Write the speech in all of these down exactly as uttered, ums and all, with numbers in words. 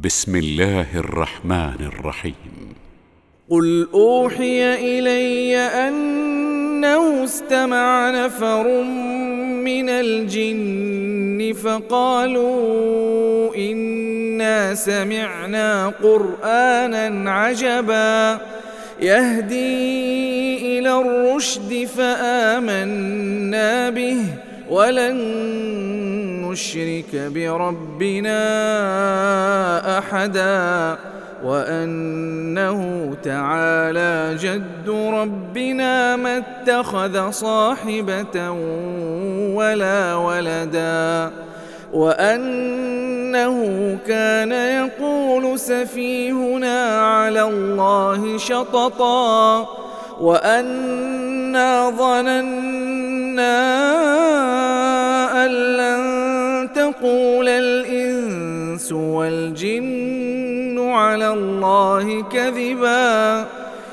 بسم الله الرحمن الرحيم. قل أوحي إلي أنه استمع نفر من الجن فقالوا إنا سمعنا قرآنا عجبا يهدي إلى الرشد فآمنا به ولن نشرك بربنا أحدا وأنه تعالى جد ربنا ما اتخذ صاحبة ولا ولدا وأنه كان يقول سفيهنا على الله شططا وأنا ظننا أن لن تقول الإنس والجن على الله كذبا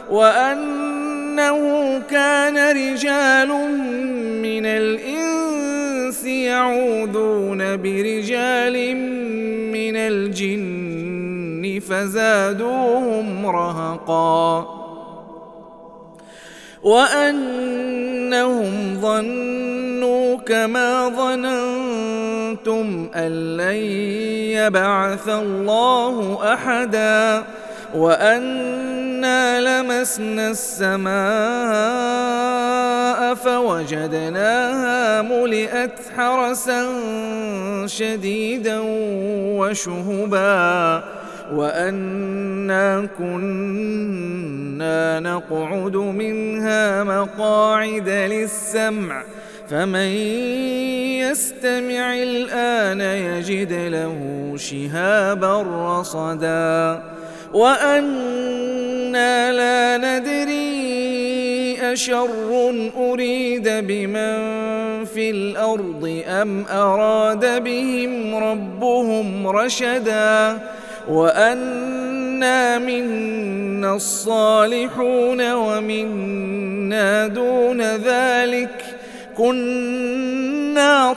وأنه كان رجال من الإنس يعوذون برجال من الجن فزادوهم رهقا وأنهم ظنوا كما ظننتم أن لن يبعث الله أحدا وأنا لمسنا السماء فوجدناها ملئت حرسا شديدا وشهبا وأنا كنا نقعد منها مقاعد للسمع فمن يستمع الآن يجد له شهابا رصدا وأنا لا ندري أشر أريد بمن في الأرض أم أراد بهم ربهم رشدا وأنا منا الصالحون ومنا دون ذلك كنا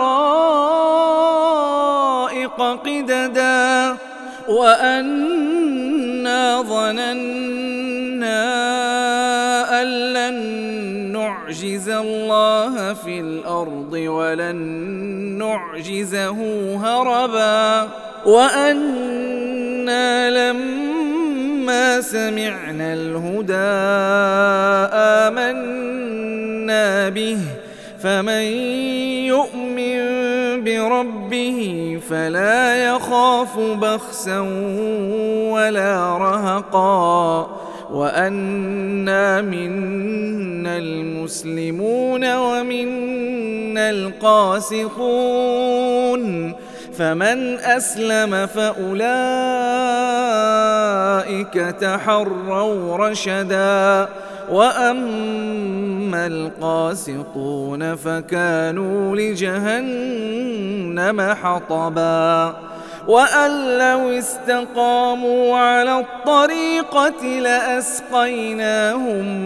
طرائق قددا وأنا ظننا أن لن نعجز الله في الأرض ولن نعجزه هربا وأنا لما سمعنا الهدى آمنا به فمن يؤمن بربه فلا يخاف بخسا ولا رهقا وأنا منا المسلمون ومنا القاسطون فمن أسلم فأولئك تحروا رشدا وأما القاسطون فكانوا لجهنم حطبا وأن لو استقاموا على الطريقة لأسقيناهم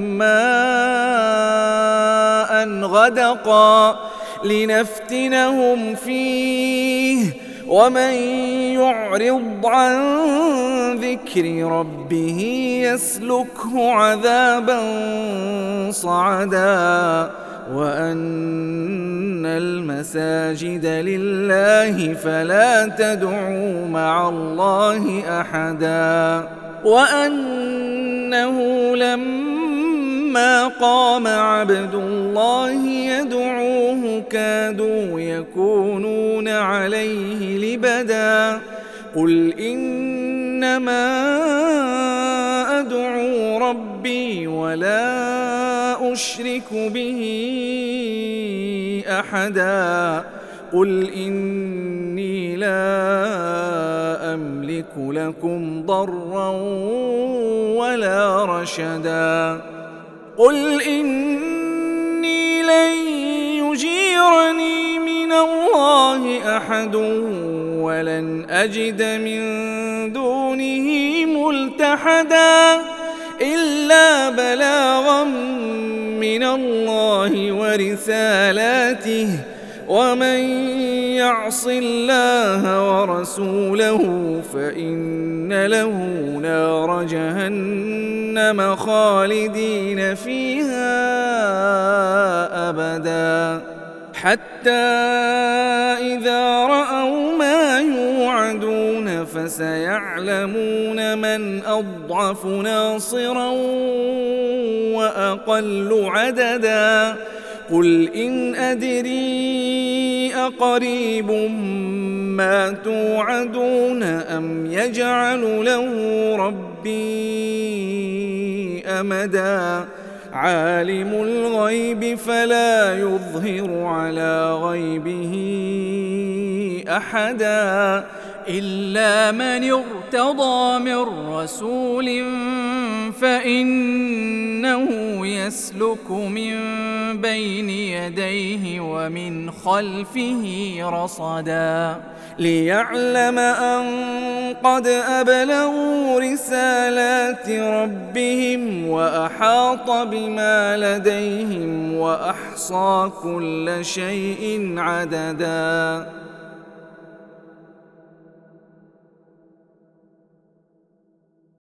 ماء غدقا لنفتنهم فيه ومن يعرض عن ذكر ربه يسلكه عذابا صعدا وأن المساجد لله فلا تدعوا مع الله أحدا وأنه لما قام عبد الله يدعوه كادوا يكونون عليه لبدا قل إنما أدعو ربي ولا أشرك به أحدا قل إني لا أملك لكم ضرا ولا رشدا قل إني لن يجيرني من الله أحد ولن أجد من دونه ملتحدا إلا بلاغا من الله ورسالاته ومن يعص الله ورسوله فإن له نار جهنم خالدين فيها أبدا حتى إذا رأوا ما يوعدون فسيعلمون من أضعف ناصرا وأقل عددا قل إن أدري أقريب ما توعدون أم يجعل له ربي أمدا عالم الغيب فلا يظهر على غيبه أحدا إلا من ارتضى من رسول فإنه يسلك من بين يديه ومن خلفه رصدا ليعلم أن قد أبلغوا رسالات ربهم وأحاط بما لديهم وأحصى كل شيء عددا.